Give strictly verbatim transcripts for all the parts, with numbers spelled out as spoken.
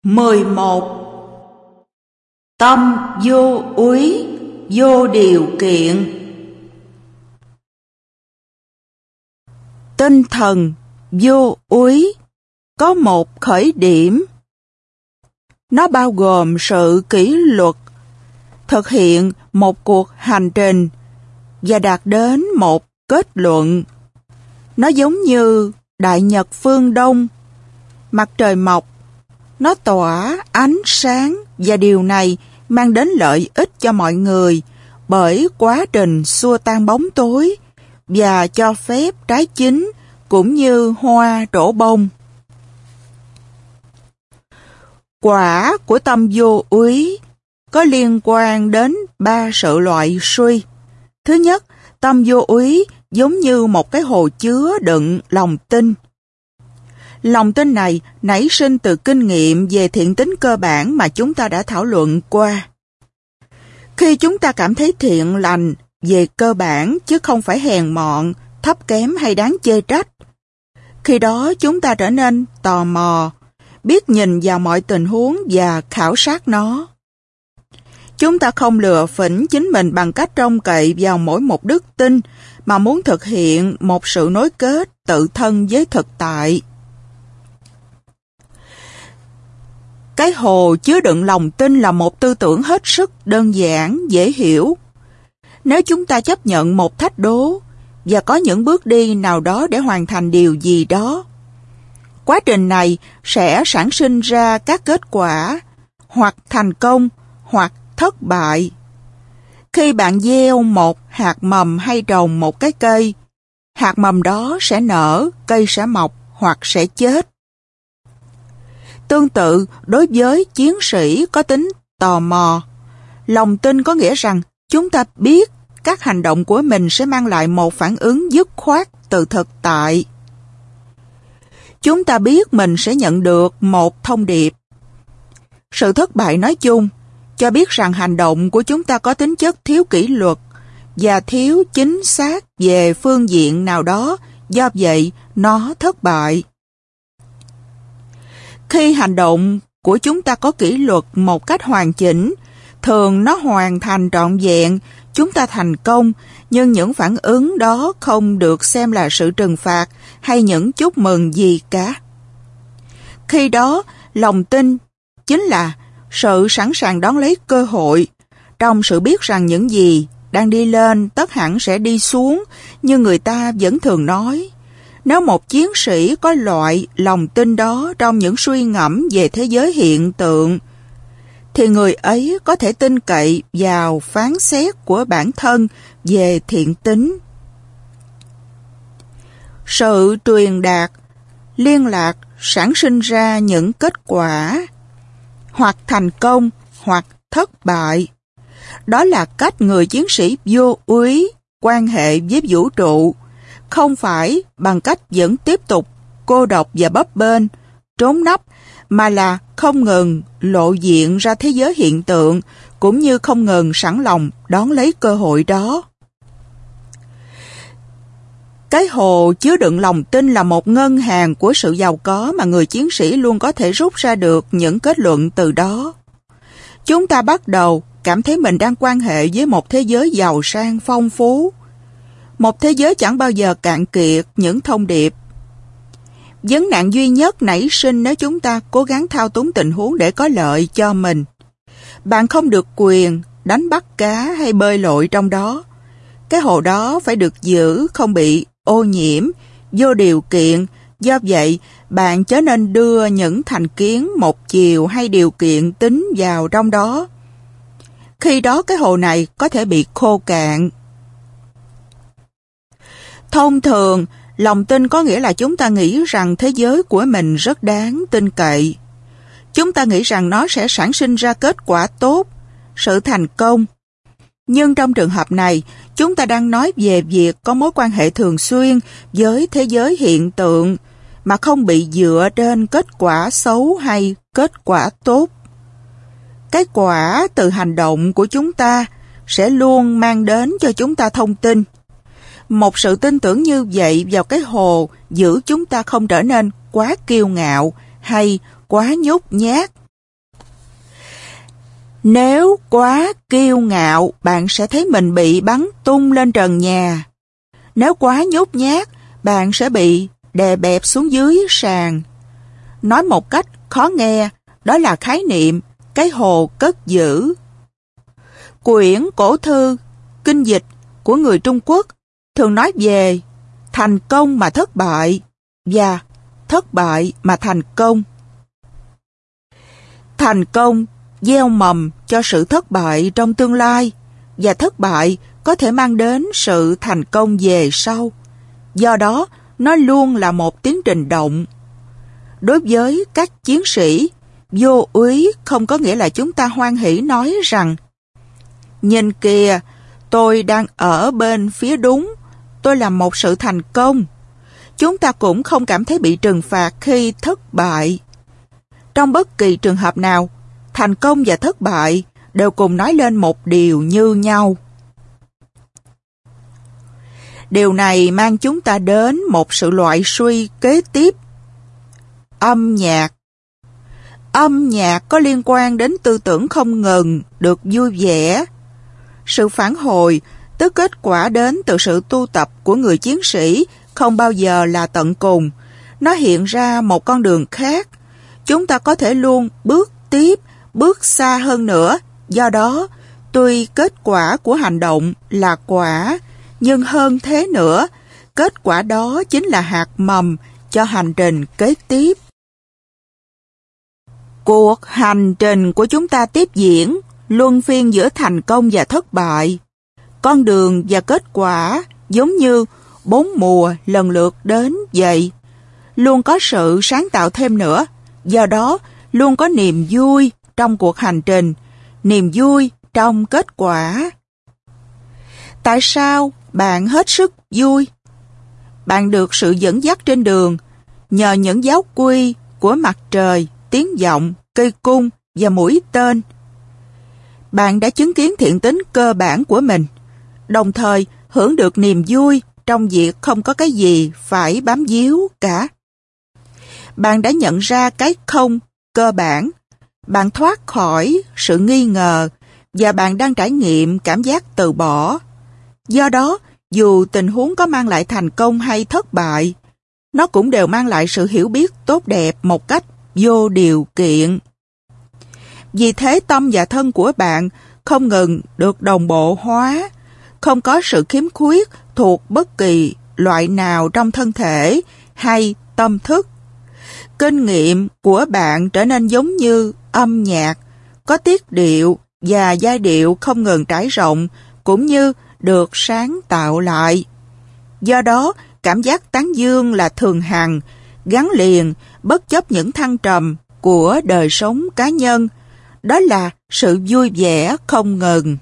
mười một. Tâm vô úy, vô điều kiện. Tinh thần vô úy có một khởi điểm. Nó bao gồm sự kỷ luật, thực hiện một cuộc hành trình và đạt đến một kết luận. Nó giống như đại nhật phương Đông, mặt trời mọc, nó tỏa ánh sáng và điều này mang đến lợi ích cho mọi người bởi quá trình xua tan bóng tối và cho phép trái chín cũng như hoa trổ bông. Quả của tâm vô úy có liên quan đến ba sự loại suy. Thứ nhất, tâm vô úy giống như một cái hồ chứa đựng lòng tin. Lòng tin này nảy sinh từ kinh nghiệm về thiện tính cơ bản mà chúng ta đã thảo luận qua. Khi chúng ta cảm thấy thiện lành về cơ bản chứ không phải hèn mọn, thấp kém hay đáng chê trách, khi đó chúng ta trở nên tò mò, biết nhìn vào mọi tình huống và khảo sát nó. Chúng ta không lừa phỉnh chính mình bằng cách trông cậy vào mỗi một đức tin mà muốn thực hiện một sự nối kết tự thân với thực tại. Cái hồ chứa đựng lòng tin là một tư tưởng hết sức đơn giản, dễ hiểu. Nếu chúng ta chấp nhận một thách đố và có những bước đi nào đó để hoàn thành điều gì đó, quá trình này sẽ sản sinh ra các kết quả, hoặc thành công, hoặc thất bại. Khi bạn gieo một hạt mầm hay trồng một cái cây, hạt mầm đó sẽ nở, cây sẽ mọc hoặc sẽ chết. Tương tự, đối với chiến sĩ có tính tò mò, lòng tin có nghĩa rằng chúng ta biết các hành động của mình sẽ mang lại một phản ứng dứt khoát từ thực tại. Chúng ta biết mình sẽ nhận được một thông điệp. Sự thất bại nói chung cho biết rằng hành động của chúng ta có tính chất thiếu kỷ luật và thiếu chính xác về phương diện nào đó, do vậy nó thất bại. Khi hành động của chúng ta có kỷ luật một cách hoàn chỉnh, thường nó hoàn thành trọn vẹn, chúng ta thành công, nhưng những phản ứng đó không được xem là sự trừng phạt hay những chúc mừng gì cả. Khi đó, lòng tin chính là sự sẵn sàng đón lấy cơ hội, trong sự biết rằng những gì đang đi lên tất hẳn sẽ đi xuống, như người ta vẫn thường nói. Nếu một chiến sĩ có loại lòng tin đó trong những suy ngẫm về thế giới hiện tượng, thì người ấy có thể tin cậy vào phán xét của bản thân về thiện tính. Sự truyền đạt, liên lạc sản sinh ra những kết quả, hoặc thành công hoặc thất bại. Đó là cách người chiến sĩ vô úy quan hệ với vũ trụ, không phải bằng cách vẫn tiếp tục cô độc và bấp bênh, trốn nấp, mà là không ngừng lộ diện ra thế giới hiện tượng, cũng như không ngừng sẵn lòng đón lấy cơ hội đó. Cái hồ chứa đựng lòng tin là một ngân hàng của sự giàu có mà người chiến sĩ luôn có thể rút ra được những kết luận từ đó. Chúng ta bắt đầu cảm thấy mình đang quan hệ với một thế giới giàu sang phong phú, một thế giới chẳng bao giờ cạn kiệt những thông điệp. Vấn nạn duy nhất nảy sinh nếu chúng ta cố gắng thao túng tình huống để có lợi cho mình. Bạn không được quyền đánh bắt cá hay bơi lội trong đó. Cái hồ đó phải được giữ không bị ô nhiễm, vô điều kiện. Do vậy, bạn chớ nên đưa những thành kiến một chiều hay điều kiện tính vào trong đó. Khi đó cái hồ này có thể bị khô cạn. Thông thường, lòng tin có nghĩa là chúng ta nghĩ rằng thế giới của mình rất đáng tin cậy. Chúng ta nghĩ rằng nó sẽ sản sinh ra kết quả tốt, sự thành công. Nhưng trong trường hợp này, chúng ta đang nói về việc có mối quan hệ thường xuyên với thế giới hiện tượng mà không bị dựa trên kết quả xấu hay kết quả tốt. Cái quả từ hành động của chúng ta sẽ luôn mang đến cho chúng ta thông tin. Một sự tin tưởng như vậy vào cái hồ giữ chúng ta không trở nên quá kiêu ngạo hay quá nhút nhát Nếu quá kiêu ngạo, bạn sẽ thấy mình bị bắn tung lên trần nhà. Nếu quá nhút nhát, bạn sẽ bị đè bẹp xuống dưới sàn. Nói một cách khó nghe, đó là khái niệm cái hồ cất giữ. Quyển cổ thư, kinh dịch của người Trung Quốc thường nói về thành công mà thất bại và thất bại mà thành công. Thành công gieo mầm cho sự thất bại trong tương lai, và thất bại có thể mang đến sự thành công về sau. Do đó, nó luôn là một tiến trình động. Đối với các chiến sĩ, vô úy không có nghĩa là chúng ta hoan hỉ nói rằng nhìn kìa, tôi đang ở bên phía đúng, tôi làm một sự thành công. Chúng ta cũng không cảm thấy bị trừng phạt khi thất bại. Trong bất kỳ trường hợp nào, thành công và thất bại đều cùng nói lên một điều như nhau. Điều này mang chúng ta đến một sự loại suy kế tiếp. Âm nhạc. Âm nhạc có liên quan đến tư tưởng không ngừng, được vui vẻ. Sự phản hồi, tức kết quả đến từ sự tu tập của người chiến sĩ, không bao giờ là tận cùng. Nó hiện ra một con đường khác. Chúng ta có thể luôn bước tiếp, bước xa hơn nữa. Do đó, tuy kết quả của hành động là quả, nhưng hơn thế nữa, kết quả đó chính là hạt mầm cho hành trình kế tiếp. Cuộc hành trình của chúng ta tiếp diễn, luân phiên giữa thành công và thất bại. Con đường và kết quả giống như bốn mùa lần lượt đến vậy. Luôn có sự sáng tạo thêm nữa, do đó luôn có niềm vui trong cuộc hành trình, niềm vui trong kết quả. Tại sao bạn hết sức vui? Bạn được sự dẫn dắt trên đường nhờ những giáo quy của mặt trời, tiếng vọng, cây cung và mũi tên. Bạn đã chứng kiến thiện tính cơ bản của mình, đồng thời hưởng được niềm vui trong việc không có cái gì phải bám víu cả. Bạn đã nhận ra cái không cơ bản, bạn thoát khỏi sự nghi ngờ và bạn đang trải nghiệm cảm giác từ bỏ. Do đó, dù tình huống có mang lại thành công hay thất bại, nó cũng đều mang lại sự hiểu biết tốt đẹp một cách vô điều kiện. Vì thế tâm và thân của bạn không ngừng được đồng bộ hóa, không có sự khiếm khuyết thuộc bất kỳ loại nào trong thân thể hay tâm thức. Kinh nghiệm của bạn trở nên giống như âm nhạc, có tiết điệu và giai điệu không ngừng trải rộng, cũng như được sáng tạo lại. Do đó, cảm giác tán dương là thường hằng, gắn liền, bất chấp những thăng trầm của đời sống cá nhân. Đó là sự vui vẻ không ngừng.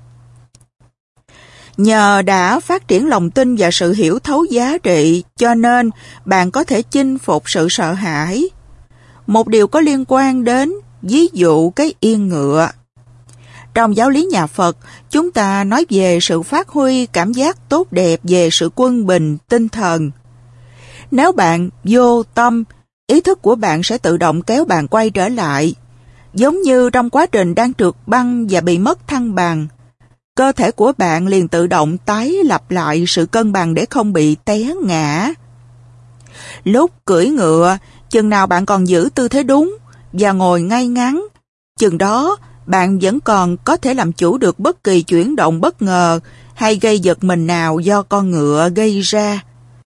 Nhờ đã phát triển lòng tin và sự hiểu thấu giá trị, cho nên bạn có thể chinh phục sự sợ hãi. Một điều có liên quan đến ví dụ cái yên ngựa. Trong giáo lý nhà Phật, chúng ta nói về sự phát huy cảm giác tốt đẹp về sự quân bình tinh thần. Nếu bạn vô tâm, ý thức của bạn sẽ tự động kéo bạn quay trở lại. Giống như trong quá trình đang trượt băng và bị mất thăng bằng, cơ thể của bạn liền tự động tái lập lại sự cân bằng để không bị té ngã. Lúc cưỡi ngựa, chừng nào bạn còn giữ tư thế đúng và ngồi ngay ngắn, chừng đó bạn vẫn còn có thể làm chủ được bất kỳ chuyển động bất ngờ hay gây giật mình nào do con ngựa gây ra.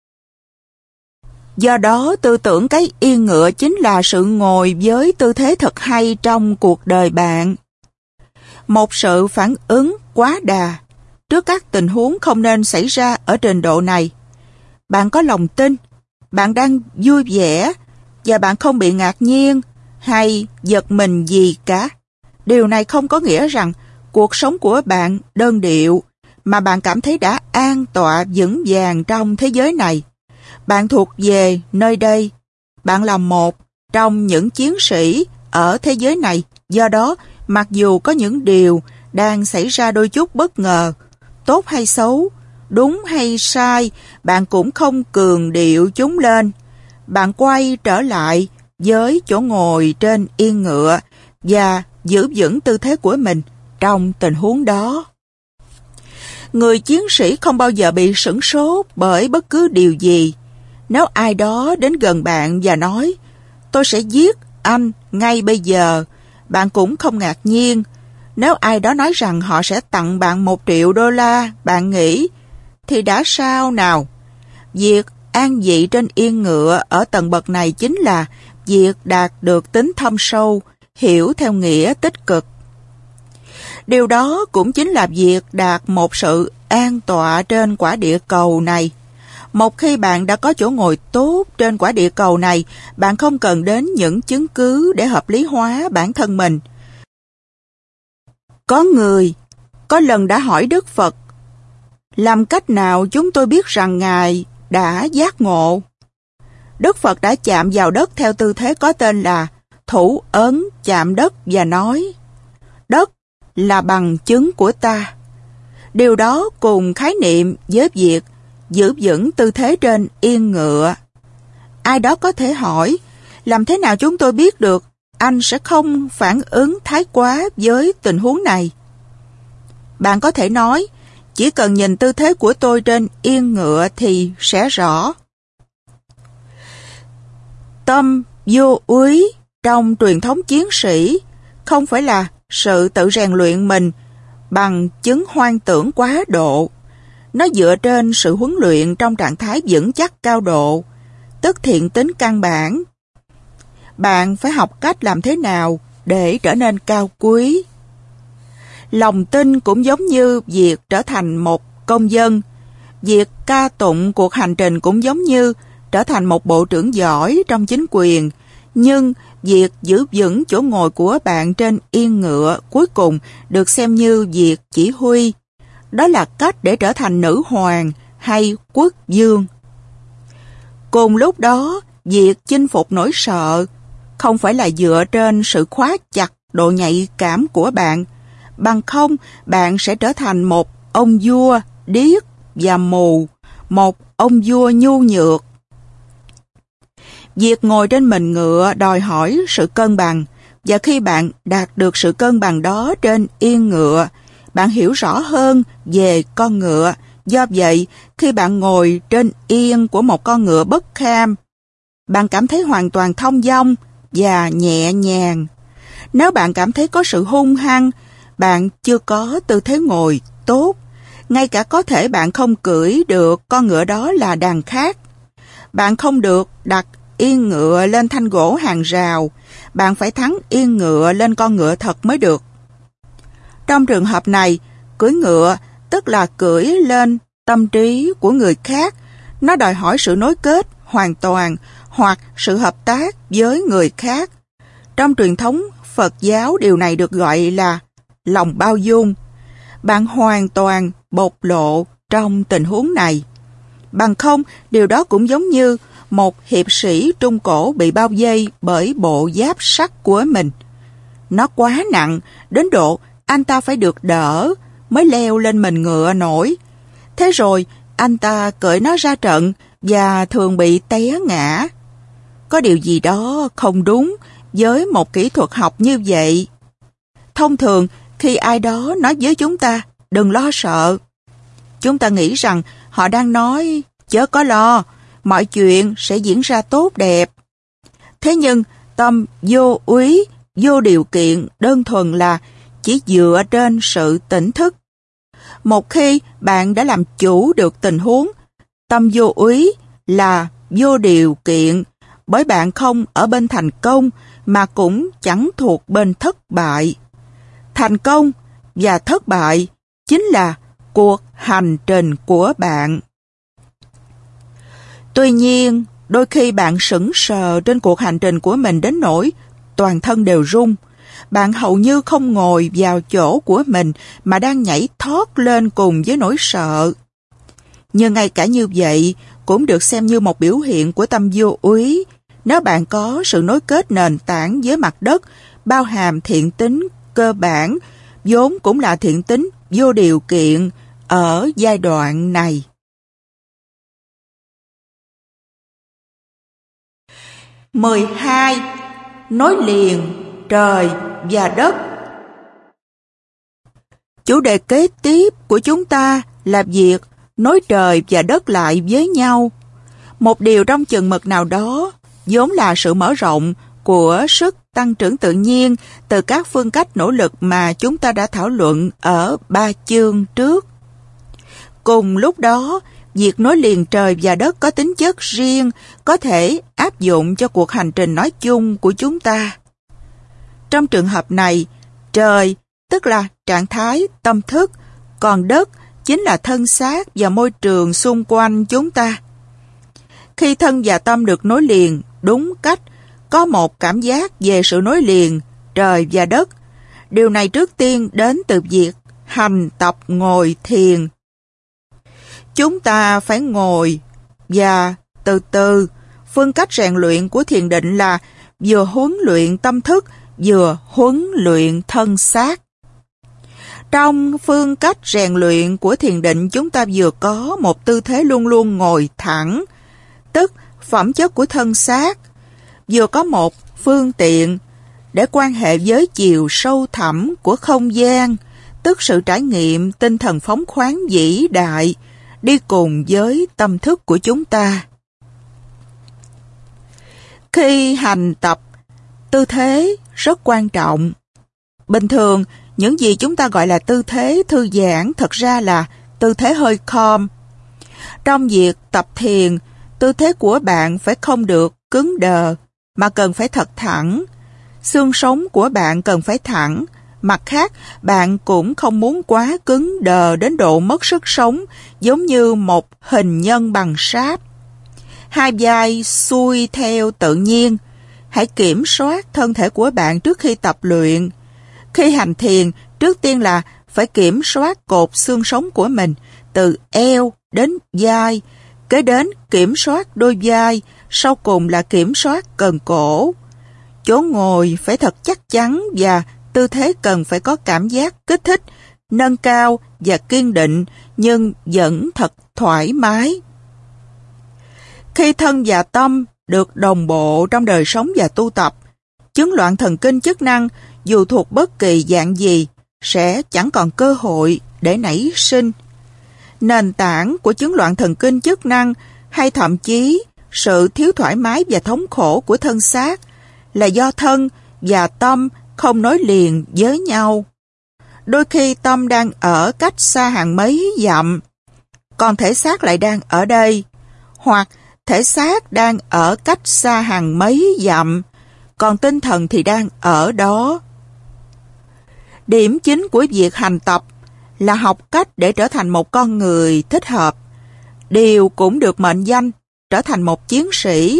Do đó, tư tưởng cái yên ngựa chính là sự ngồi với tư thế thật hay trong cuộc đời bạn. Một sự phản ứng quá đà trước các tình huống không nên xảy ra ở trình độ này. Bạn có lòng tin, bạn đang vui vẻ và bạn không bị ngạc nhiên hay giật mình gì cả. Điều này không có nghĩa rằng cuộc sống của bạn đơn điệu, mà bạn cảm thấy đã an tọa vững vàng trong thế giới này. Bạn thuộc về nơi đây. Bạn là một trong những chiến sĩ ở thế giới này. Do đó, mặc dù có những điều đang xảy ra đôi chút bất ngờ, tốt hay xấu, đúng hay sai, bạn cũng không cường điệu chúng lên. Bạn quay trở lại với chỗ ngồi trên yên ngựa và giữ vững tư thế của mình trong tình huống đó. Người chiến sĩ không bao giờ bị sửng sốt bởi bất cứ điều gì. Nếu ai đó đến gần bạn và nói, tôi sẽ giết anh ngay bây giờ, bạn cũng không ngạc nhiên. Nếu ai đó nói rằng họ sẽ tặng bạn một triệu đô la, bạn nghĩ, thì đã sao nào? Việc an vị trên yên ngựa ở tầng bậc này chính là việc đạt được tính thâm sâu, hiểu theo nghĩa tích cực. Điều đó cũng chính là việc đạt một sự an tọa trên quả địa cầu này. Một khi bạn đã có chỗ ngồi tốt trên quả địa cầu này, bạn không cần đến những chứng cứ để hợp lý hóa bản thân mình. Có người, có lần đã hỏi Đức Phật, làm cách nào chúng tôi biết rằng Ngài đã giác ngộ? Đức Phật đã chạm vào đất theo tư thế có tên là thủ ấn chạm đất và nói, đất là bằng chứng của ta. Điều đó cùng khái niệm với việc giữ vững tư thế trên yên ngựa. Ai đó có thể hỏi, làm thế nào chúng tôi biết được anh sẽ không phản ứng thái quá với tình huống này? Bạn có thể nói, chỉ cần nhìn tư thế của tôi trên yên ngựa thì sẽ rõ. Tâm vô úy trong truyền thống chiến sĩ không phải là sự tự rèn luyện mình bằng chứng hoang tưởng quá độ. Nó dựa trên sự huấn luyện trong trạng thái vững chắc cao độ, tức thiện tính căn bản. Bạn phải học cách làm thế nào để trở nên cao quý. Lòng tin cũng giống như việc trở thành một công dân. Việc ca tụng cuộc hành trình cũng giống như trở thành một bộ trưởng giỏi trong chính quyền. Nhưng việc giữ vững chỗ ngồi của bạn trên yên ngựa cuối cùng được xem như việc chỉ huy. Đó là cách để trở thành nữ hoàng hay quốc vương. Cùng lúc đó, việc chinh phục nỗi sợ không phải là dựa trên sự khóa chặt độ nhạy cảm của bạn. Bằng không, bạn sẽ trở thành một ông vua điếc và mù, một ông vua nhu nhược. Việc ngồi trên mình ngựa đòi hỏi sự cân bằng, và khi bạn đạt được sự cân bằng đó trên yên ngựa, bạn hiểu rõ hơn về con ngựa. Do vậy, khi bạn ngồi trên yên của một con ngựa bất kham, bạn cảm thấy hoàn toàn thông dong và nhẹ nhàng. Nếu bạn cảm thấy có sự hung hăng, bạn chưa có tư thế ngồi tốt. Ngay cả có thể bạn không cưỡi được con ngựa đó là đằng khác. Bạn không được đặt yên ngựa lên thanh gỗ hàng rào. Bạn phải thắng yên ngựa lên con ngựa thật mới được. Trong trường hợp này, cưỡi ngựa tức là cưỡi lên tâm trí của người khác. Nó đòi hỏi sự nối kết hoàn toàn hoặc sự hợp tác với người khác. Trong truyền thống Phật giáo, điều này được gọi là lòng bao dung. Bạn hoàn toàn bộc lộ trong tình huống này. Bằng không, điều đó cũng giống như một hiệp sĩ Trung Cổ bị bao vây bởi bộ giáp sắt của mình. Nó quá nặng, đến độ anh ta phải được đỡ mới leo lên mình ngựa nổi. Thế rồi, anh ta cởi nó ra trận và thường bị té ngã. Có điều gì đó không đúng với một kỹ thuật học như vậy. Thông thường, khi ai đó nói với chúng ta, đừng lo sợ, chúng ta nghĩ rằng họ đang nói, chớ có lo, mọi chuyện sẽ diễn ra tốt đẹp. Thế nhưng, tâm vô úy, vô điều kiện đơn thuần là chỉ dựa trên sự tỉnh thức. Một khi bạn đã làm chủ được tình huống, tâm vô úy là vô điều kiện, bởi bạn không ở bên thành công mà cũng chẳng thuộc bên thất bại. Thành công và thất bại chính là cuộc hành trình của bạn. Tuy nhiên, đôi khi bạn sững sờ trên cuộc hành trình của mình đến nỗi toàn thân đều rung. Bạn hầu như không ngồi vào chỗ của mình mà đang nhảy thoát lên cùng với nỗi sợ. Nhưng ngay cả như vậy cũng được xem như một biểu hiện của tâm vô úy. Nếu bạn có sự nối kết nền tảng với mặt đất, bao hàm thiện tính cơ bản, vốn cũng là thiện tính vô điều kiện ở giai đoạn này. mười hai. Nối liền trời và đất Chủ đề kế tiếp của chúng ta là việc nối trời và đất lại với nhau. Một điều trong chừng mực nào đó vốn là sự mở rộng của sức tăng trưởng tự nhiên từ các phương cách nỗ lực mà chúng ta đã thảo luận ở ba chương trước. Cùng lúc đó, việc nối liền trời và đất có tính chất riêng có thể áp dụng cho cuộc hành trình nói chung của chúng ta. Trong trường hợp này, trời tức là trạng thái tâm thức, còn đất chính là thân xác và môi trường xung quanh chúng ta. Khi thân và tâm được nối liền đúng cách, có một cảm giác về sự nối liền trời và đất. Điều này trước tiên đến từ việc hành tập ngồi thiền. Chúng ta phải ngồi và từ từ. Phương cách rèn luyện của thiền định là vừa huấn luyện tâm thức, vừa huấn luyện thân xác. Trong phương cách rèn luyện của thiền định, chúng ta vừa có một tư thế luôn luôn ngồi thẳng, tức phẩm chất của thân xác, vừa có một phương tiện để quan hệ với chiều sâu thẳm của không gian, tức sự trải nghiệm tinh thần phóng khoáng vĩ đại, đi cùng với tâm thức của chúng ta. Khi hành tập, tư thế rất quan trọng. Bình thường, những gì chúng ta gọi là tư thế thư giãn thật ra là tư thế hơi khom. Trong việc tập thiền, tư thế của bạn phải không được cứng đờ, mà cần phải thật thẳng. Xương sống của bạn cần phải thẳng. Mặt khác, bạn cũng không muốn quá cứng đờ đến độ mất sức sống, giống như một hình nhân bằng sáp. Hai vai xuôi theo tự nhiên. Hãy kiểm soát thân thể của bạn trước khi tập luyện. Khi hành thiền, trước tiên là phải kiểm soát cột xương sống của mình, từ eo đến vai, kế đến kiểm soát đôi vai, sau cùng là kiểm soát cần cổ. Chỗ ngồi phải thật chắc chắn và tư thế cần phải có cảm giác kích thích, nâng cao và kiên định, nhưng vẫn thật thoải mái. Khi thân và tâm được đồng bộ trong đời sống và tu tập, chứng loạn thần kinh chức năng dù thuộc bất kỳ dạng gì sẽ chẳng còn cơ hội để nảy sinh. Nền tảng của chứng loạn thần kinh chức năng hay thậm chí sự thiếu thoải mái và thống khổ của thân xác là do thân và tâm không nối liền với nhau. Đôi khi tâm đang ở cách xa hàng mấy dặm, còn thể xác lại đang ở đây, hoặc thể xác đang ở cách xa hàng mấy dặm, còn tinh thần thì đang ở đó. Điểm chính của việc hành tập là học cách để trở thành một con người thích hợp. Điều cũng được mệnh danh trở thành một chiến sĩ.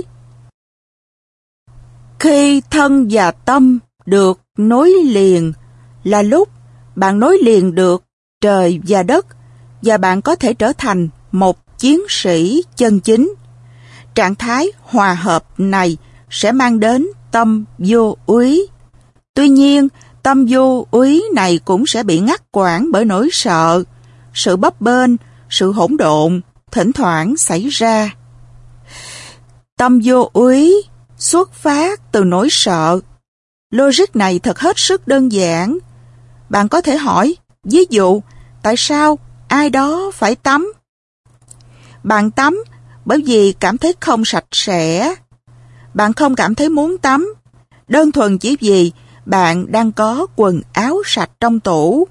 Khi thân và tâm được nối liền là lúc bạn nối liền được trời và đất, và bạn có thể trở thành một chiến sĩ chân chính. Trạng thái hòa hợp này sẽ mang đến tâm vô úy. Tuy nhiên, tâm vô úy này cũng sẽ bị ngắt quãng bởi nỗi sợ, sự bấp bênh, sự hỗn độn thỉnh thoảng xảy ra. Tâm vô úy xuất phát từ nỗi sợ. Logic này thật hết sức đơn giản. Bạn có thể hỏi, ví dụ, tại sao ai đó phải tắm? Bạn tắm bởi vì cảm thấy không sạch sẽ. Bạn không cảm thấy muốn tắm, đơn thuần chỉ vì bạn đang có quần áo sạch trong tủ.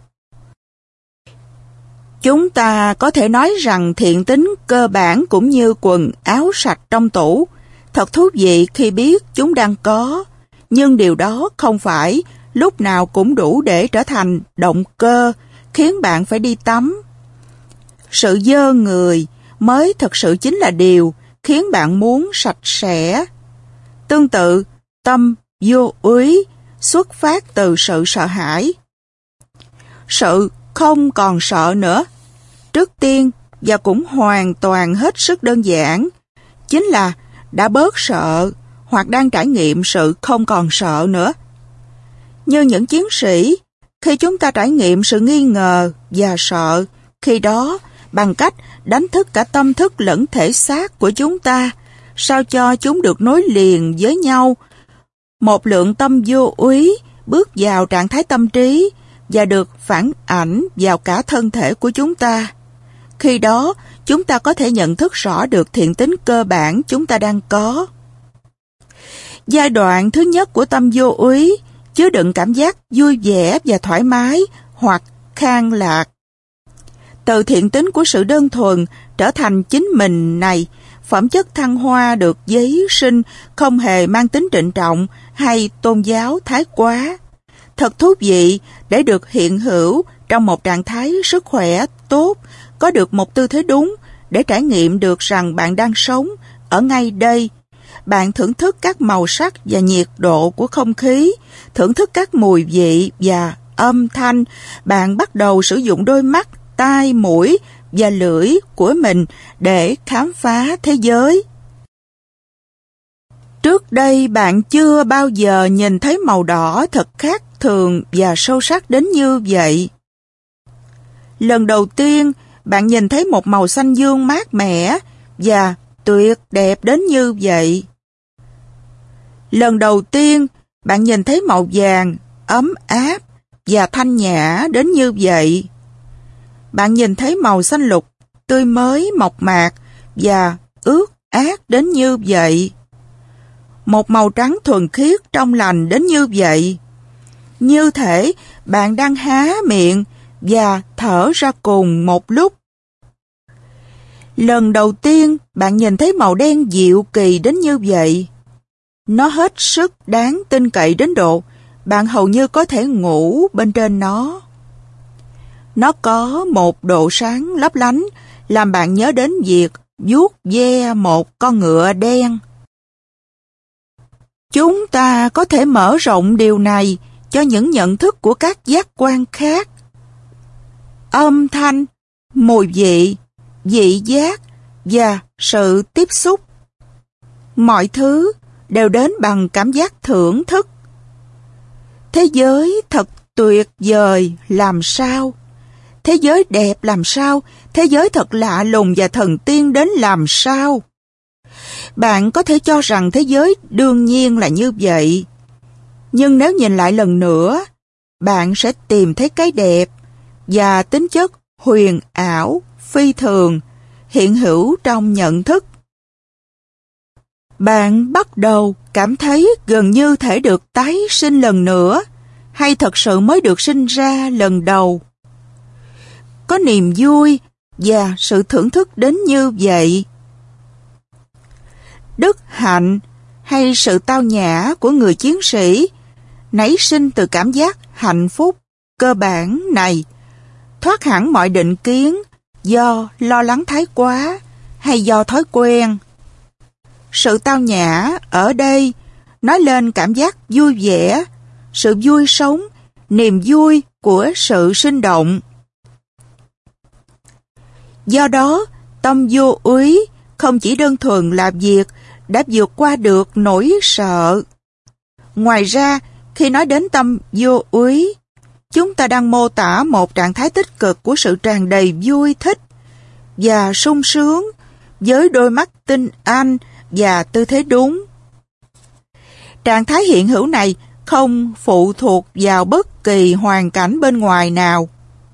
Chúng ta có thể nói rằng thiện tính cơ bản cũng như quần áo sạch trong tủ. Thật thú vị khi biết chúng đang có, nhưng điều đó không phải lúc nào cũng đủ để trở thành động cơ khiến bạn phải đi tắm. Sự dơ người mới thực sự chính là điều khiến bạn muốn sạch sẽ. Tương tự, tâm vô úy xuất phát từ sự sợ hãi. Sự không còn sợ nữa, trước tiên và cũng hoàn toàn hết sức đơn giản, chính là đã bớt sợ hoặc đang trải nghiệm sự không còn sợ nữa. Như những chiến sĩ, khi chúng ta trải nghiệm sự nghi ngờ và sợ, khi đó bằng cách đánh thức cả tâm thức lẫn thể xác của chúng ta, sao cho chúng được nối liền với nhau. Một lượng tâm vô úy bước vào trạng thái tâm trí, và được phản ảnh vào cả thân thể của chúng ta. Khi đó, chúng ta có thể nhận thức rõ được thiện tính cơ bản chúng ta đang có. Giai đoạn thứ nhất của tâm vô úy chứa đựng cảm giác vui vẻ và thoải mái hoặc khang lạc. Từ thiện tính của sự đơn thuần trở thành chính mình này, phẩm chất thăng hoa được giấy sinh không hề mang tính trịnh trọng hay tôn giáo thái quá. Thật thú vị để được hiện hữu trong một trạng thái sức khỏe tốt, có được một tư thế đúng để trải nghiệm được rằng bạn đang sống ở ngay đây. Bạn thưởng thức các màu sắc và nhiệt độ của không khí, thưởng thức các mùi vị và âm thanh. Bạn bắt đầu sử dụng đôi mắt, tai, mũi và lưỡi của mình để khám phá thế giới. Trước đây bạn chưa bao giờ nhìn thấy màu đỏ thật khác thường và sâu sắc đến như vậy. Lần đầu tiên, bạn nhìn thấy một màu xanh dương mát mẻ và tuyệt đẹp đến như vậy. Lần đầu tiên, bạn nhìn thấy màu vàng, ấm áp và thanh nhã đến như vậy. Bạn nhìn thấy màu xanh lục, tươi mới, mộc mạc và ướt át đến như vậy. Một màu trắng thuần khiết trong lành đến như vậy. Như thể bạn đang há miệng và thở ra cùng một lúc. Lần đầu tiên bạn nhìn thấy màu đen dịu kỳ đến như vậy. Nó hết sức đáng tin cậy đến độ bạn hầu như có thể ngủ bên trên nó. Nó có một độ sáng lấp lánh làm bạn nhớ đến việc vuốt ve một con ngựa đen. Chúng ta có thể mở rộng điều này cho những nhận thức của các giác quan khác. Âm thanh, mùi vị, vị giác và sự tiếp xúc. Mọi thứ đều đến bằng cảm giác thưởng thức. Thế giới thật tuyệt vời làm sao? Thế giới đẹp làm sao? Thế giới thật lạ lùng và thần tiên đến làm sao? Bạn có thể cho rằng thế giới đương nhiên là như vậy. Nhưng nếu nhìn lại lần nữa, bạn sẽ tìm thấy cái đẹp và tính chất huyền ảo, phi thường, hiện hữu trong nhận thức. Bạn bắt đầu cảm thấy gần như thể được tái sinh lần nữa, hay thật sự mới được sinh ra lần đầu. Có niềm vui và sự thưởng thức đến như vậy. Đức hạnh hay sự tao nhã của người chiến sĩ nảy sinh từ cảm giác hạnh phúc cơ bản này, thoát hẳn mọi định kiến do lo lắng thái quá hay do thói quen. Sự tao nhã ở đây nói lên cảm giác vui vẻ, sự vui sống, niềm vui của sự sinh động. Do đó, tâm vô úy không chỉ đơn thuần là việc đã vượt qua được nỗi sợ. Ngoài ra, khi nói đến tâm vô úy, chúng ta đang mô tả một trạng thái tích cực của sự tràn đầy vui thích và sung sướng với đôi mắt tinh anh và tư thế đúng. Trạng thái hiện hữu này không phụ thuộc vào bất kỳ hoàn cảnh bên ngoài nào.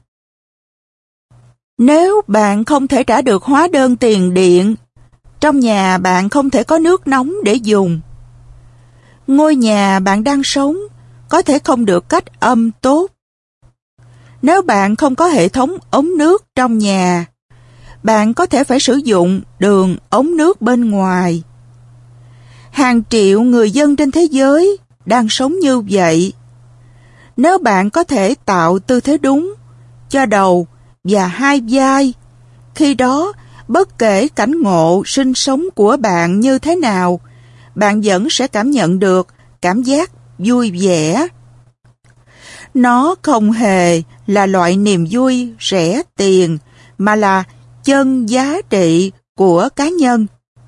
Nếu bạn không thể trả được hóa đơn tiền điện, trong nhà bạn không thể có nước nóng để dùng. Ngôi nhà bạn đang sống có thể không được cách âm tốt. Nếu bạn không có hệ thống ống nước trong nhà, bạn có thể phải sử dụng đường ống nước bên ngoài. Hàng triệu người dân trên thế giới đang sống như vậy. Nếu bạn có thể tạo tư thế đúng cho đầu và hai vai, khi đó bất kể cảnh ngộ sinh sống của bạn như thế nào, bạn vẫn sẽ cảm nhận được cảm giác vui vẻ. Nó không hề là loại niềm vui rẻ tiền, mà là chân giá trị của cá nhân.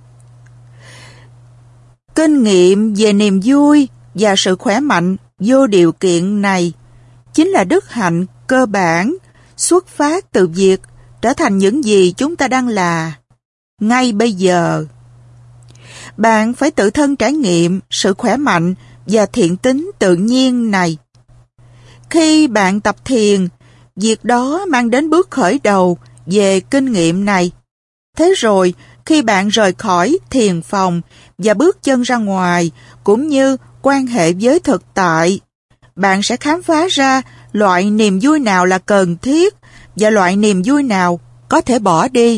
Kinh nghiệm về niềm vui và sự khỏe mạnh vô điều kiện này chính là đức hạnh cơ bản xuất phát từ việc trở thành những gì chúng ta đang là ngay bây giờ. Bạn phải tự thân trải nghiệm sự khỏe mạnh và thiện tính tự nhiên này. Khi bạn tập thiền, việc đó mang đến bước khởi đầu về kinh nghiệm này. Thế rồi, khi bạn rời khỏi thiền phòng và bước chân ra ngoài, cũng như quan hệ với thực tại, bạn sẽ khám phá ra loại niềm vui nào là cần thiết và loại niềm vui nào có thể bỏ đi.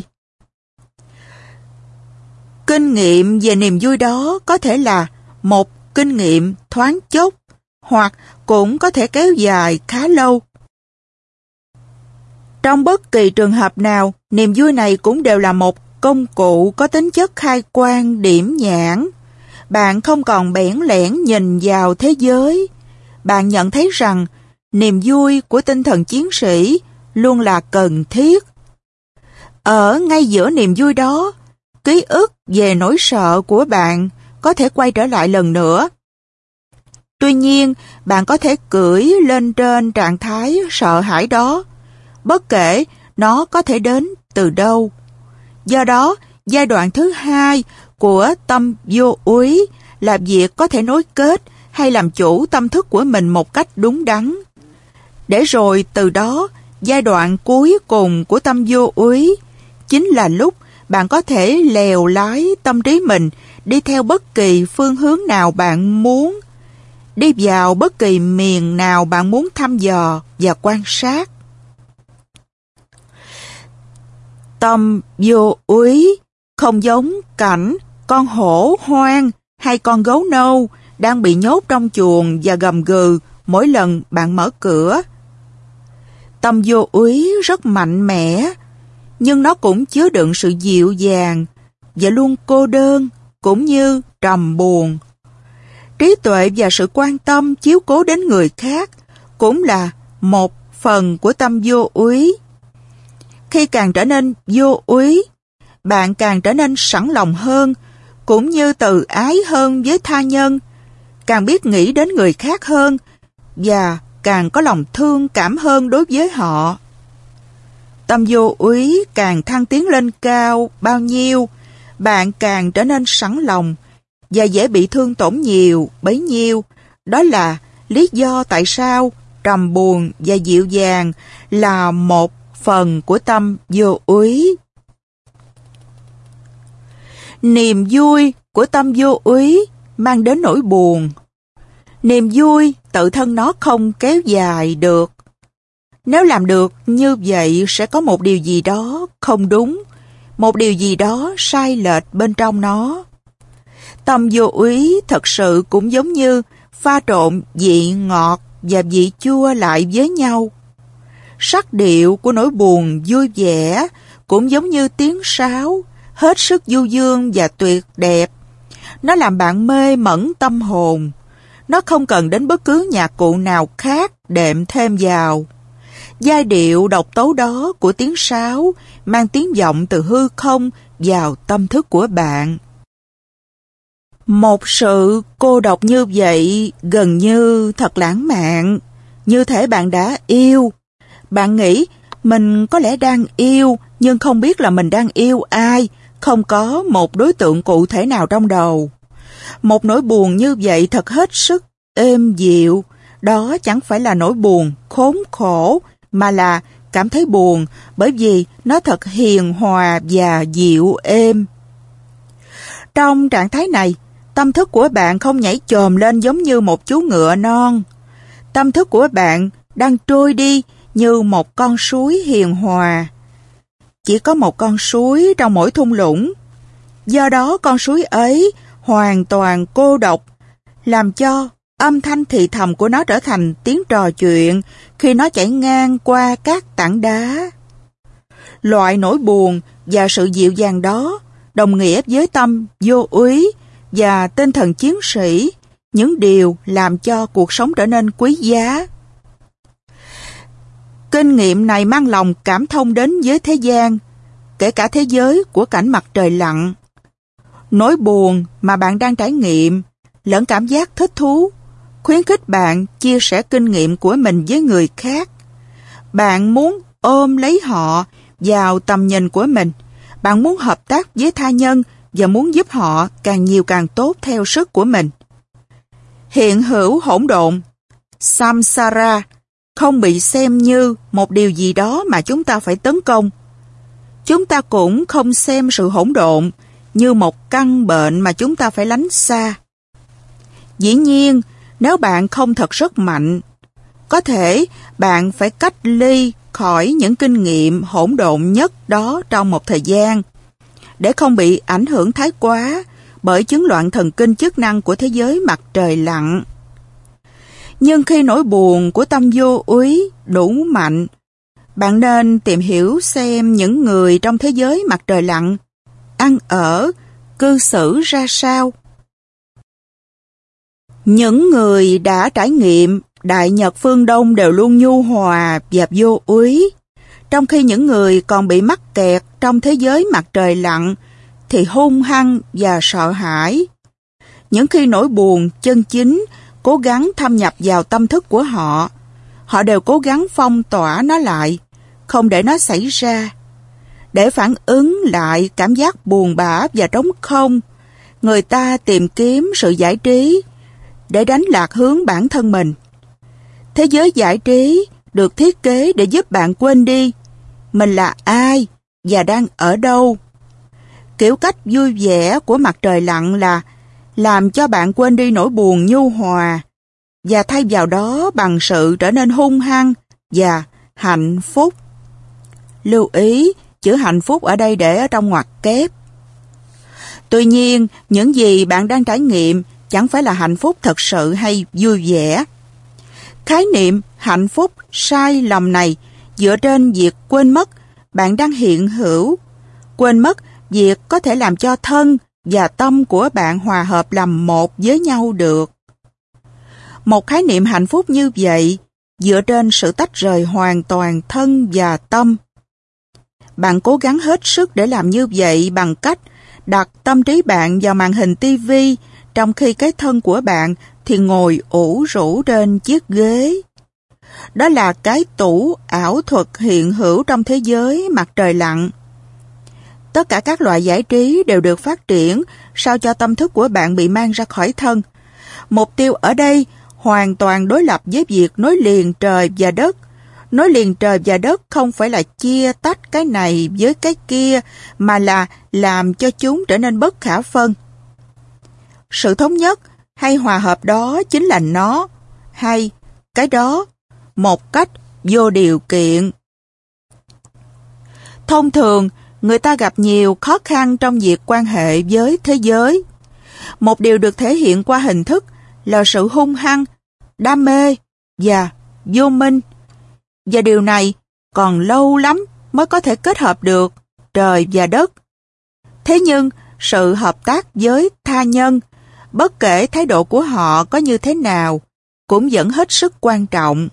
Kinh nghiệm về niềm vui đó có thể là một kinh nghiệm thoáng chốc, hoặc cũng có thể kéo dài khá lâu. Trong bất kỳ trường hợp nào, niềm vui này cũng đều là một công cụ có tính chất khai quan điểm nhãn. Bạn không còn bẽn lẽn nhìn vào thế giới. Bạn nhận thấy rằng niềm vui của tinh thần chiến sĩ luôn là cần thiết. Ở ngay giữa niềm vui đó, ký ức về nỗi sợ của bạn có thể quay trở lại lần nữa. Tuy nhiên, bạn có thể cưỡi lên trên trạng thái sợ hãi đó, bất kể nó có thể đến từ đâu. Do đó, giai đoạn thứ hai của tâm vô úy là việc có thể nối kết hay làm chủ tâm thức của mình một cách đúng đắn. Để rồi từ đó, giai đoạn cuối cùng của tâm vô úy chính là lúc bạn có thể lèo lái tâm trí mình đi theo bất kỳ phương hướng nào bạn muốn, đi vào bất kỳ miền nào bạn muốn thăm dò và quan sát. Tâm vô úy không giống cảnh con hổ hoang hay con gấu nâu đang bị nhốt trong chuồng và gầm gừ mỗi lần bạn mở cửa. Tâm vô úy rất mạnh mẽ, nhưng nó cũng chứa đựng sự dịu dàng và luôn cô đơn cũng như trầm buồn. Trí tuệ và sự quan tâm chiếu cố đến người khác cũng là một phần của tâm vô úy. Khi càng trở nên vô úy, bạn càng trở nên sẵn lòng hơn, cũng như từ ái hơn với tha nhân, càng biết nghĩ đến người khác hơn và càng có lòng thương cảm hơn đối với họ. Tâm vô úy càng thăng tiến lên cao bao nhiêu, bạn càng trở nên sẵn lòng và dễ bị thương tổn nhiều bấy nhiêu. Đó là lý do tại sao trầm buồn và dịu dàng là một phần của tâm vô úy. Niềm vui của tâm vô úy mang đến nỗi buồn. Niềm vui tự thân nó không kéo dài được. Nếu làm được như vậy sẽ có một điều gì đó không đúng, một điều gì đó sai lệch bên trong nó. Tâm vô úy thật sự cũng giống như pha trộn vị ngọt và vị chua lại với nhau. Sắc điệu của nỗi buồn vui vẻ cũng giống như tiếng sáo, hết sức du dương và tuyệt đẹp. Nó làm bạn mê mẩn tâm hồn. Nó không cần đến bất cứ nhạc cụ nào khác đệm thêm vào. Giai điệu độc tấu đó của tiếng sáo mang tiếng vọng từ hư không vào tâm thức của bạn. Một sự cô độc như vậy gần như thật lãng mạn, như thể bạn đã yêu. Bạn nghĩ mình có lẽ đang yêu, nhưng không biết là mình đang yêu ai, không có một đối tượng cụ thể nào trong đầu. Một nỗi buồn như vậy thật hết sức êm dịu. Đó chẳng phải là nỗi buồn khốn khổ, mà là cảm thấy buồn bởi vì nó thật hiền hòa và dịu êm. Trong trạng thái này, tâm thức của bạn không nhảy chồm lên giống như một chú ngựa non. Tâm thức của bạn đang trôi đi như một con suối hiền hòa. Chỉ có một con suối trong mỗi thung lũng. Do đó con suối ấy hoàn toàn cô độc, làm cho âm thanh thì thầm của nó trở thành tiếng trò chuyện khi nó chảy ngang qua các tảng đá. Loại nỗi buồn và sự dịu dàng đó đồng nghĩa với tâm vô úy và tinh thần chiến sĩ, những điều làm cho cuộc sống trở nên quý giá. Kinh nghiệm này mang lòng cảm thông đến với thế gian, kể cả thế giới của cảnh mặt trời lặn. Nỗi buồn mà bạn đang trải nghiệm lẫn cảm giác thích thú khuyến khích bạn chia sẻ kinh nghiệm của mình với người khác. Bạn muốn ôm lấy họ vào tầm nhìn của mình. Bạn muốn hợp tác với tha nhân và muốn giúp họ càng nhiều càng tốt theo sức của mình. Hiện hữu hỗn độn, samsara, không bị xem như một điều gì đó mà chúng ta phải tấn công. Chúng ta cũng không xem sự hỗn độn như một căn bệnh mà chúng ta phải lánh xa. Dĩ nhiên, nếu bạn không thật rất mạnh, có thể bạn phải cách ly khỏi những kinh nghiệm hỗn độn nhất đó trong một thời gian, để không bị ảnh hưởng thái quá bởi chứng loạn thần kinh chức năng của thế giới mặt trời lặn. Nhưng khi nỗi buồn của tâm vô úy đủ mạnh, bạn nên tìm hiểu xem những người trong thế giới mặt trời lặn ăn ở, cư xử ra sao. Những người đã trải nghiệm Đại Nhật phương Đông đều luôn nhu hòa và vô úy, trong khi những người còn bị mắc kẹt trong thế giới mặt trời lặn thì hung hăng và sợ hãi. Những khi nỗi buồn chân chính cố gắng thâm nhập vào tâm thức của họ, họ đều cố gắng phong tỏa nó lại, không để nó xảy ra. Để phản ứng lại cảm giác buồn bã và trống không, người ta tìm kiếm sự giải trí để đánh lạc hướng bản thân mình. Thế giới giải trí được thiết kế để giúp bạn quên đi mình là ai và đang ở đâu. Kiểu cách vui vẻ của mặt trời lặn là làm cho bạn quên đi nỗi buồn nhu hòa và thay vào đó bằng sự trở nên hung hăng và hạnh phúc. Lưu ý, chữ hạnh phúc ở đây để ở trong ngoặc kép. Tuy nhiên, những gì bạn đang trải nghiệm chẳng phải là hạnh phúc thật sự hay vui vẻ. Khái niệm hạnh phúc sai lầm này dựa trên việc quên mất bạn đang hiện hữu, quên mất việc có thể làm cho thân và tâm của bạn hòa hợp làm một với nhau được. Một khái niệm hạnh phúc như vậy dựa trên sự tách rời hoàn toàn thân và tâm. Bạn cố gắng hết sức để làm như vậy bằng cách đặt tâm trí bạn vào màn hình ti vi, trong khi cái thân của bạn thì ngồi ủ rũ trên chiếc ghế. Đó là cái tủ ảo thuật hiện hữu trong thế giới mặt trời lặn. Tất cả các loại giải trí đều được phát triển sao cho tâm thức của bạn bị mang ra khỏi thân. Mục tiêu ở đây hoàn toàn đối lập với việc nối liền trời và đất. Nối liền trời và đất không phải là chia tách cái này với cái kia, mà là làm cho chúng trở nên bất khả phân. Sự thống nhất hay hòa hợp đó chính là nó, hay cái đó, một cách vô điều kiện. Thông thường, người ta gặp nhiều khó khăn trong việc quan hệ với thế giới. Một điều được thể hiện qua hình thức là sự hung hăng, đam mê và vô minh. Và điều này còn lâu lắm mới có thể kết hợp được trời và đất. Thế nhưng, sự hợp tác với tha nhân, bất kể thái độ của họ có như thế nào, cũng vẫn hết sức quan trọng.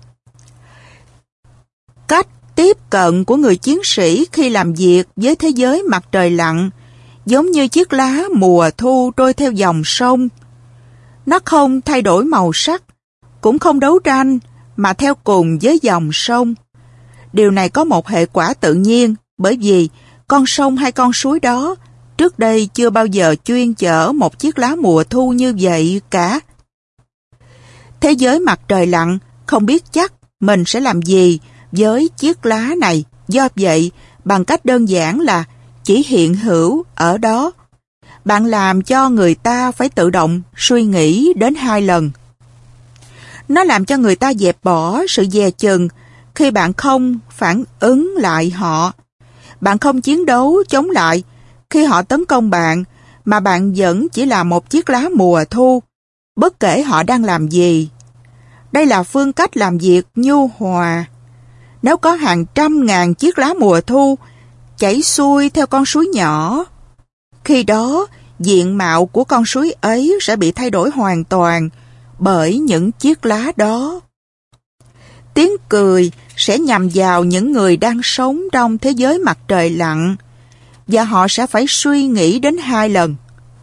Cách tiếp cận của người chiến sĩ khi làm việc với thế giới mặt trời lặn giống như chiếc lá mùa thu trôi theo dòng sông. Nó không thay đổi màu sắc, cũng không đấu tranh, mà theo cùng với dòng sông. Điều này có một hệ quả tự nhiên, bởi vì con sông hay con suối đó trước đây chưa bao giờ chuyên chở một chiếc lá mùa thu như vậy cả. Thế giới mặt trời lặn không biết chắc mình sẽ làm gì với chiếc lá này, do vậy, bằng cách đơn giản là chỉ hiện hữu ở đó, bạn làm cho người ta phải tự động suy nghĩ đến hai lần. Nó làm cho người ta dẹp bỏ sự dè chừng khi bạn không phản ứng lại họ. Bạn không chiến đấu chống lại khi họ tấn công bạn, mà bạn vẫn chỉ là một chiếc lá mùa thu, bất kể họ đang làm gì. Đây là phương cách làm việc nhu hòa. Nếu có hàng trăm ngàn chiếc lá mùa thu chảy xuôi theo con suối nhỏ, khi đó diện mạo của con suối ấy sẽ bị thay đổi hoàn toàn bởi những chiếc lá đó. Tiếng cười sẽ nhằm vào những người đang sống trong thế giới mặt trời lặn, và họ sẽ phải suy nghĩ đến hai lần.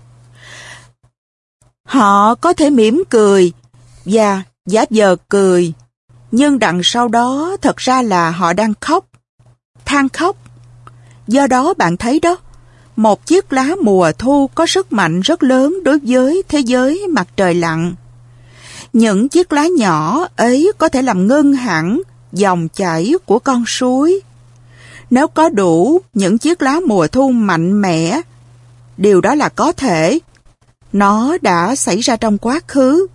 Họ có thể mỉm cười và giả vờ cười, nhưng đằng sau đó thật ra là họ đang khóc, than khóc. Do đó bạn thấy đó, một chiếc lá mùa thu có sức mạnh rất lớn đối với thế giới mặt trời lặn. Những chiếc lá nhỏ ấy có thể làm ngưng hẳn dòng chảy của con suối. Nếu có đủ những chiếc lá mùa thu mạnh mẽ, điều đó là có thể. Nó đã xảy ra trong quá khứ.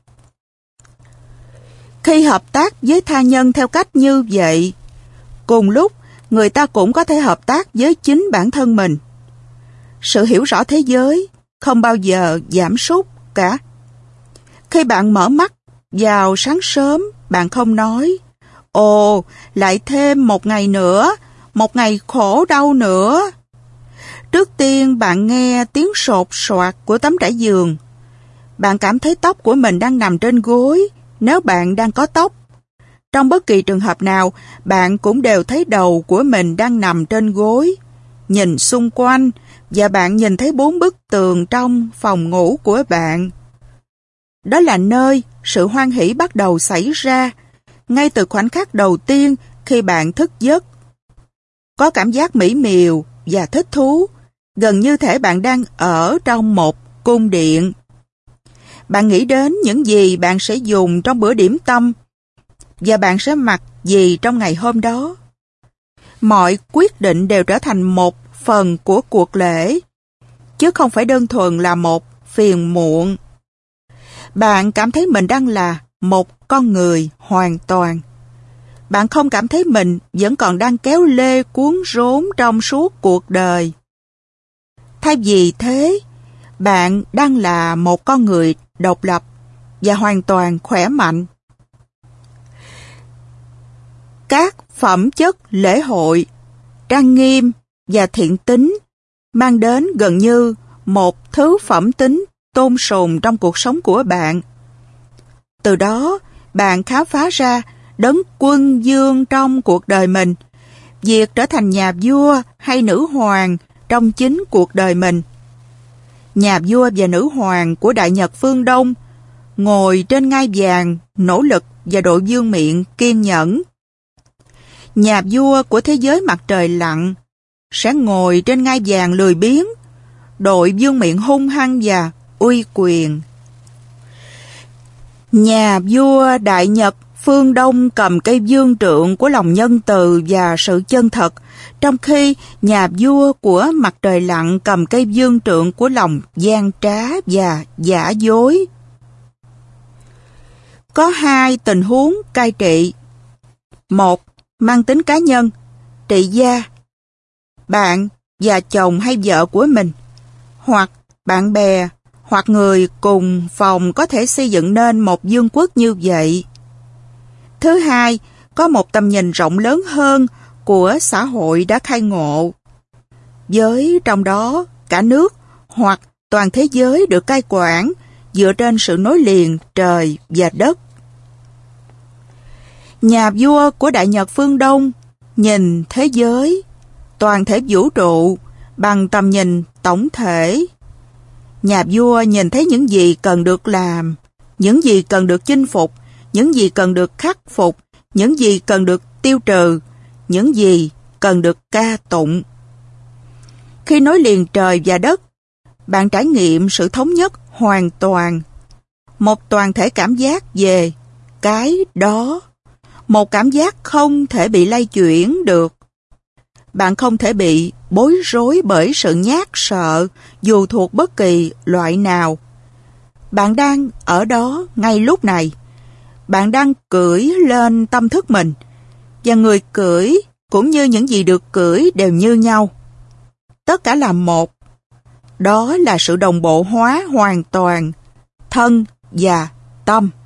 Khi hợp tác với tha nhân theo cách như vậy, cùng lúc người ta cũng có thể hợp tác với chính bản thân mình. Sự hiểu rõ thế giới không bao giờ giảm sút cả. Khi bạn mở mắt vào sáng sớm, bạn không nói, ồ, lại thêm một ngày nữa, một ngày khổ đau nữa. Trước tiên bạn nghe tiếng sột soạt của tấm trải giường. Bạn cảm thấy tóc của mình đang nằm trên gối nếu bạn đang có tóc. Trong bất kỳ trường hợp nào, bạn cũng đều thấy đầu của mình đang nằm trên gối. Nhìn xung quanh và bạn nhìn thấy bốn bức tường trong phòng ngủ của bạn. Đó là nơi sự hoan hỷ bắt đầu xảy ra, ngay từ khoảnh khắc đầu tiên khi bạn thức giấc. Có cảm giác mỹ miều và thích thú, gần như thể bạn đang ở trong một cung điện. Bạn nghĩ đến những gì bạn sẽ dùng trong bữa điểm tâm và bạn sẽ mặc gì trong ngày hôm đó. Mọi quyết định đều trở thành một phần của cuộc lễ, chứ không phải đơn thuần là một phiền muộn. Bạn cảm thấy mình đang là một con người hoàn toàn. Bạn không cảm thấy mình vẫn còn đang kéo lê cuốn rốn trong suốt cuộc đời. Thay vì thế, bạn đang là một con người độc lập và hoàn toàn khỏe mạnh. Các phẩm chất lễ hội, trang nghiêm và thiện tính mang đến gần như một thứ phẩm tính tôn sùng trong cuộc sống của bạn. Từ đó, bạn khám phá ra đấng quân vương trong cuộc đời mình, việc trở thành nhà vua hay nữ hoàng trong chính cuộc đời mình. Nhà vua và nữ hoàng của Đại Nhật phương Đông ngồi trên ngai vàng, nỗ lực và đội vương miện kiên nhẫn. Nhà vua của thế giới mặt trời lặn sẽ ngồi trên ngai vàng lười biếng, đội vương miện hung hăng và uy quyền. Nhà vua Đại Nhật phương Đông cầm cây vương trượng của lòng nhân từ và sự chân thật, trong khi nhà vua của mặt trời lặn cầm cây vương trượng của lòng gian trá và giả dối. Có hai tình huống cai trị. Một, mang tính cá nhân, trị gia. Bạn và chồng hay vợ của mình, hoặc bạn bè, hoặc người cùng phòng có thể xây dựng nên một vương quốc như vậy. Thứ hai, có một tầm nhìn rộng lớn hơn của xã hội đã khai ngộ. Với trong đó, cả nước hoặc toàn thế giới được cai quản dựa trên sự nối liền trời và đất. Nhà vua của Đại Nhật phương Đông nhìn thế giới, toàn thể vũ trụ bằng tầm nhìn tổng thể. Nhà vua nhìn thấy những gì cần được làm, những gì cần được chinh phục, những gì cần được khắc phục, những gì cần được tiêu trừ, những gì cần được ca tụng. Khi nối liền trời và đất, bạn trải nghiệm sự thống nhất hoàn toàn, một toàn thể cảm giác về cái đó, một cảm giác không thể bị lay chuyển được. Bạn không thể bị bối rối bởi sự nhát sợ dù thuộc bất kỳ loại nào. Bạn đang ở đó ngay lúc này. Bạn đang cưỡi lên tâm thức mình, và người cưỡi cũng như những gì được cưỡi đều như nhau. Tất cả là một. Đó là sự đồng bộ hóa hoàn toàn, thân và tâm.